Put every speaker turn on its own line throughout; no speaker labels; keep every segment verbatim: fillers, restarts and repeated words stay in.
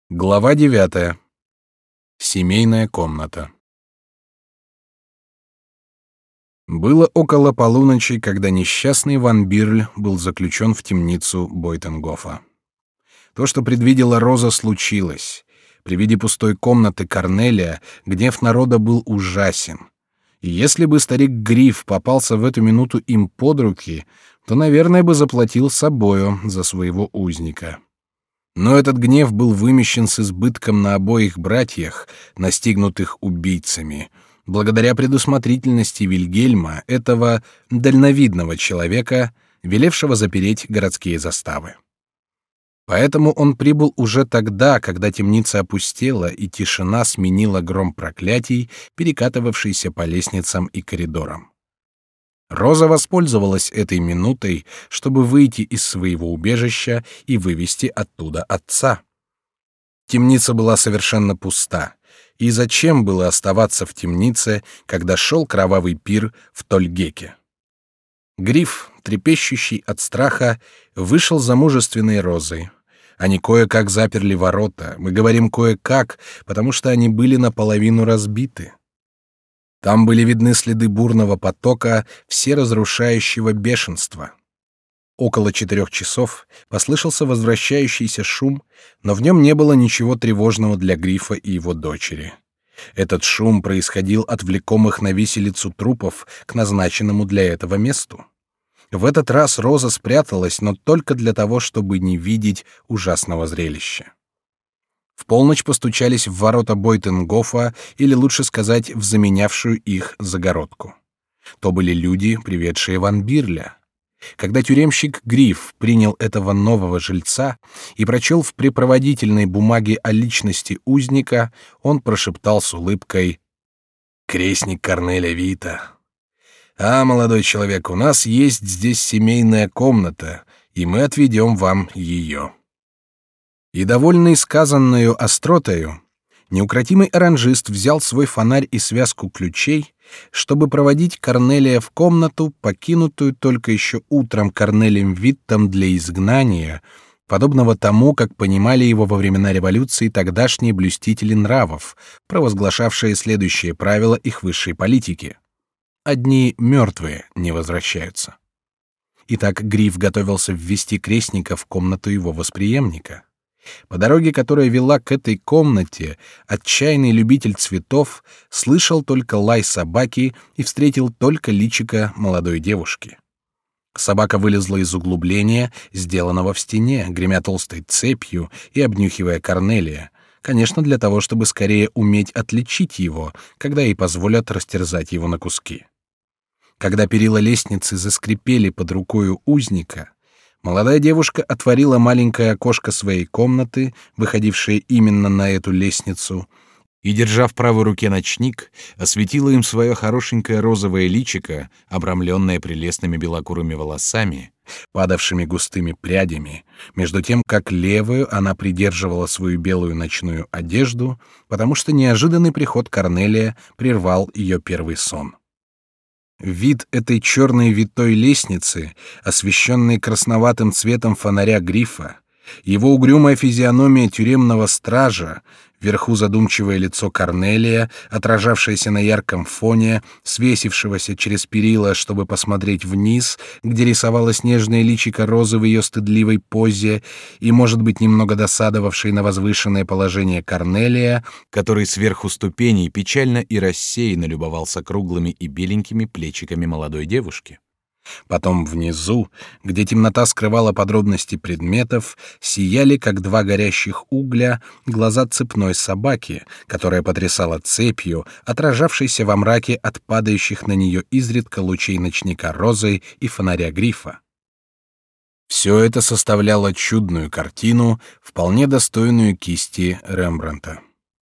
Глава девятая. Семейная комната. Было около полуночи, когда несчастный Ван Бирль был заключен в темницу Бойтенгофа. То, что предвидела Роза, случилось. При виде пустой комнаты Корнелия гнев народа был ужасен. И если бы старик Гриф попался в эту минуту им под руки, то, наверное, бы заплатил собою за своего узника. Но этот гнев был вымещен с избытком на обоих братьях, настигнутых убийцами, благодаря предусмотрительности Вильгельма, этого дальновидного человека, велевшего запереть городские заставы. Поэтому он прибыл уже тогда, когда темница опустела и тишина сменила гром проклятий, перекатывавшийся по лестницам и коридорам. Роза воспользовалась этой минутой, чтобы выйти из своего убежища и вывести оттуда отца. Темница была совершенно пуста, и зачем было оставаться в темнице, когда шел кровавый пир в Тольгеке? Гриф, трепещущий от страха, вышел за мужественной Розой. Они кое-как заперли ворота, мы говорим кое-как, потому что они были наполовину разбиты. Там были видны следы бурного потока, всеразрушающего бешенства. Около четырех часов послышался возвращающийся шум, но в нем не было ничего тревожного для Грифа и его дочери. Этот шум происходил от влекомых на виселицу трупов к назначенному для этого месту. В этот раз Роза спряталась, но только для того, чтобы не видеть ужасного зрелища. В полночь постучались в ворота Бойтенгофа, или лучше сказать, в заменявшую их загородку. То были люди, приведшие Ван Бирля. Когда тюремщик Гриф принял этого нового жильца и прочел в препроводительной бумаге о личности узника, он прошептал с улыбкой: «Крестник Корнеля Вита. А, молодой человек, у нас есть здесь семейная комната, и мы отведем вам ее». И, довольный сказанною остротою, неукротимый оранжист взял свой фонарь и связку ключей, чтобы проводить Корнелия в комнату, покинутую только еще утром Корнелием Виттом для изгнания, подобного тому, как понимали его во времена революции тогдашние блюстители нравов, провозглашавшие следующее правило их высшей политики: одни мертвые не возвращаются. Итак, Гриф готовился ввести крестника в комнату его восприемника. По дороге, которая вела к этой комнате, отчаянный любитель цветов слышал только лай собаки и встретил только личико молодой девушки. Собака вылезла из углубления, сделанного в стене, гремя толстой цепью и обнюхивая Корнелия, конечно, для того, чтобы скорее уметь отличить его, когда ей позволят растерзать его на куски. Когда перила лестницы заскрипели под рукою узника, молодая девушка отворила маленькое окошко своей комнаты, выходившее именно на эту лестницу, и, держа в правой руке ночник, осветила им свое хорошенькое розовое личико, обрамленное прелестными белокурыми волосами, падавшими густыми прядями, между тем, как левую она придерживала свою белую ночную одежду, потому что неожиданный приход Корнелия прервал ее первый сон. Вид этой черной витой лестницы, освещенной красноватым цветом фонаря Грифа, его угрюмая физиономия тюремного стража, вверху задумчивое лицо Корнелия, отражавшееся на ярком фоне, свесившегося через перила, чтобы посмотреть вниз, где рисовалось нежное личико Розы в ее стыдливой позе, и, может быть, немного досадовавшей на возвышенное положение Корнелия, который сверху ступеней печально и рассеянно любовался круглыми и беленькими плечиками молодой девушки. Потом внизу, где темнота скрывала подробности предметов, сияли, как два горящих угля, глаза цепной собаки, которая потрясала цепью, отражавшейся во мраке от падающих на нее изредка лучей ночника Розы и фонаря Грифа. Все это составляло чудную картину, вполне достойную кисти Рембрандта.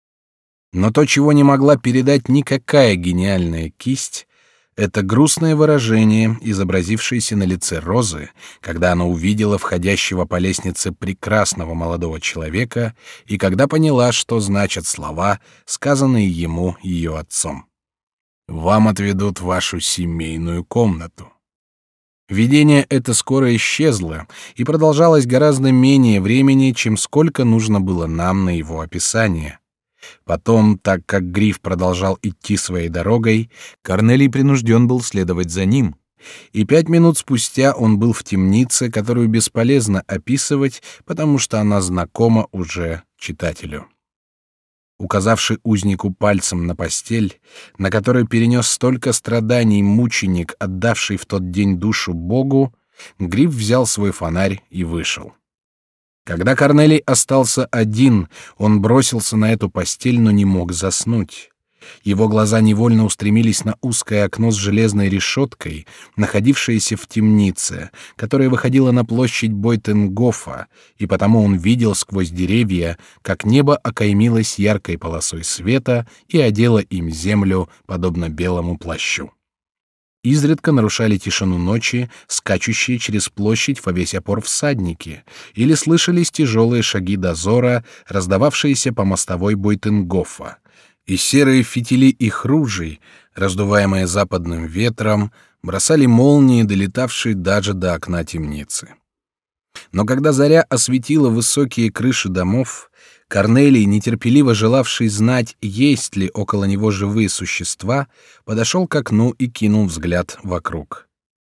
Но то, чего не могла передать никакая гениальная кисть, это грустное выражение, изобразившееся на лице Розы, когда она увидела входящего по лестнице прекрасного молодого человека и когда поняла, что значат слова, сказанные ему ее отцом: «Вам отведут вашу семейную комнату». Видение это скоро исчезло и продолжалось гораздо менее времени, чем сколько нужно было нам на его описание. Потом, так как Гриф продолжал идти своей дорогой, Корнелий принужден был следовать за ним, и пять минут спустя он был в темнице, которую бесполезно описывать, потому что она знакома уже читателю. Указавший узнику пальцем на постель, на которой перенес столько страданий мученик, отдавший в тот день душу Богу, Гриф взял свой фонарь и вышел. Когда Корнелий остался один, он бросился на эту постель, но не мог заснуть. Его глаза невольно устремились на узкое окно с железной решеткой, находившееся в темнице, которая выходила на площадь Бойтенгофа, и потому он видел сквозь деревья, как небо окаймилось яркой полосой света и одело им землю, подобно белому плащу. Изредка нарушали тишину ночи скачущие через площадь во весь опор всадники, или слышались тяжелые шаги дозора, раздававшиеся по мостовой Бойтенгофа, и серые фитили их ружей, раздуваемые западным ветром, бросали молнии, долетавшие даже до окна темницы. Но когда заря осветила высокие крыши домов, Корнелий, нетерпеливо желавший знать, есть ли около него живые существа, подошел к окну и кинул взгляд вокруг.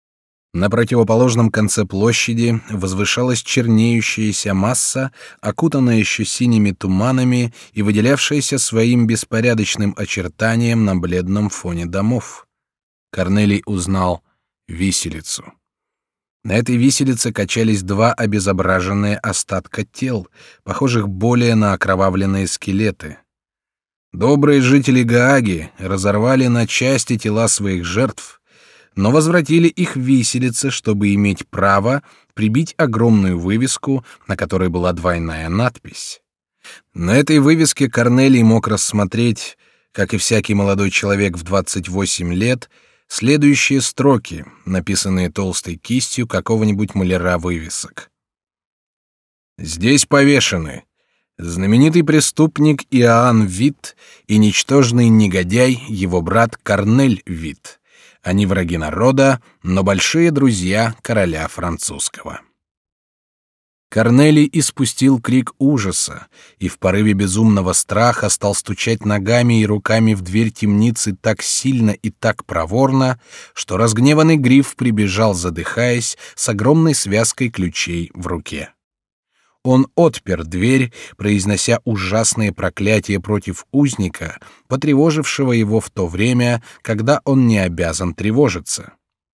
На противоположном конце площади возвышалась чернеющаяся масса, окутанная еще синими туманами и выделявшаяся своим беспорядочным очертанием на бледном фоне домов. Корнелий узнал виселицу. На этой виселице качались два обезображенные остатка тел, похожих более на окровавленные скелеты. Добрые жители Гааги разорвали на части тела своих жертв, но возвратили их в виселице, чтобы иметь право прибить огромную вывеску, на которой была двойная надпись. На этой вывеске Корнелий мог рассмотреть, как и всякий молодой человек в двадцать восемь лет, следующие строки, написанные толстой кистью какого-нибудь маляра вывесок. «Здесь повешены знаменитый преступник Иоанн Витт и ничтожный негодяй его брат Корнель Витт. Они враги народа, но большие друзья короля французского». Корнелий испустил крик ужаса и в порыве безумного страха стал стучать ногами и руками в дверь темницы так сильно и так проворно, что разгневанный Гриф прибежал, задыхаясь, с огромной связкой ключей в руке. Он отпер дверь, произнося ужасные проклятия против узника, потревожившего его в то время, когда он не обязан тревожиться.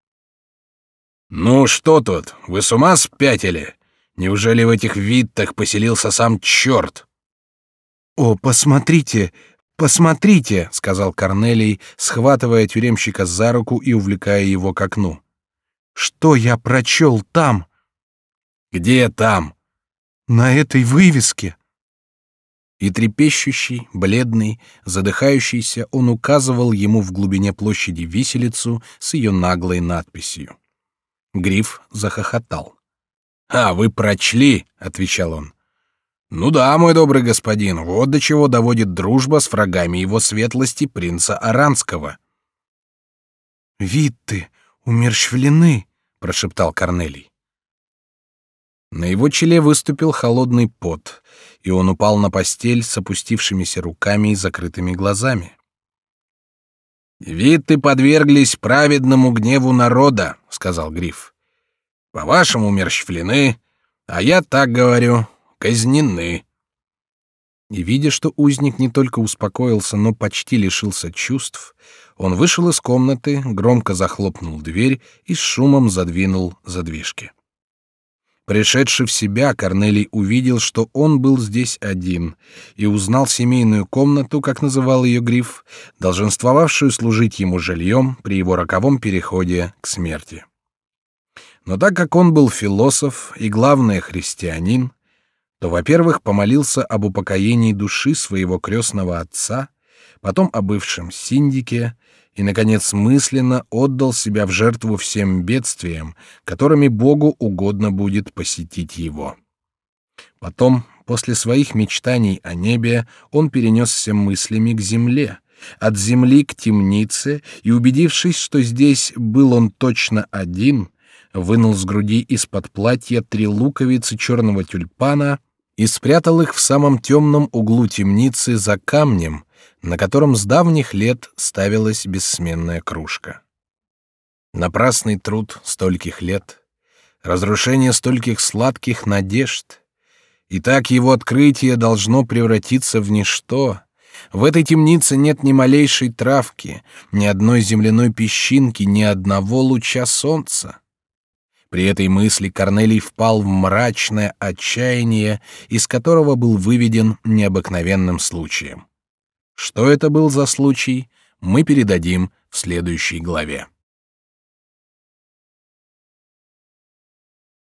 «Ну что тут, вы с ума спятили? Неужели в этих Виттах поселился сам черт?» «О, посмотрите, посмотрите!» — сказал Корнелий, схватывая тюремщика за руку и увлекая его к окну. «Что я прочел там?» «Где там?» «На этой вывеске». И трепещущий, бледный, задыхающийся, он указывал ему в глубине площади виселицу с ее наглой надписью. Гриф захохотал. «А, вы прочли?» — отвечал он. «Ну да, мой добрый господин, вот до чего доводит дружба с врагами его светлости принца Аранского». «Витты умерщвлены», — прошептал Корнелий. На его челе выступил холодный пот, и он упал на постель с опустившимися руками и закрытыми глазами. «Витты подверглись праведному гневу народа», — сказал Гриф. «По-вашему, умерщвлены, а я так говорю, казнены». И видя, что узник не только успокоился, но почти лишился чувств, он вышел из комнаты, громко захлопнул дверь и с шумом задвинул задвижки. Пришедший в себя, Корнелий увидел, что он был здесь один, и узнал семейную комнату, как называл ее Гриф, долженствовавшую служить ему жильем при его роковом переходе к смерти. Но так как он был философ и, главное, христианин, то, во-первых, помолился об упокоении души своего крестного отца, потом о бывшем синдике и, наконец, мысленно отдал себя в жертву всем бедствиям, которыми Богу угодно будет посетить его. Потом, после своих мечтаний о небе, он перенесся мыслями к земле, от земли к темнице, и, убедившись, что здесь был он точно один, вынул с груди из-под платья три луковицы черного тюльпана и спрятал их в самом темном углу темницы за камнем, на котором с давних лет ставилась бессменная кружка. Напрасный труд стольких лет, разрушение стольких сладких надежд. И так его открытие должно превратиться в ничто. В этой темнице нет ни малейшей травки, ни одной земляной песчинки, ни одного луча солнца. При этой мысли Корнелий впал в мрачное отчаяние, из которого был выведен необыкновенным случаем. Что это был за случай, мы передадим в следующей главе.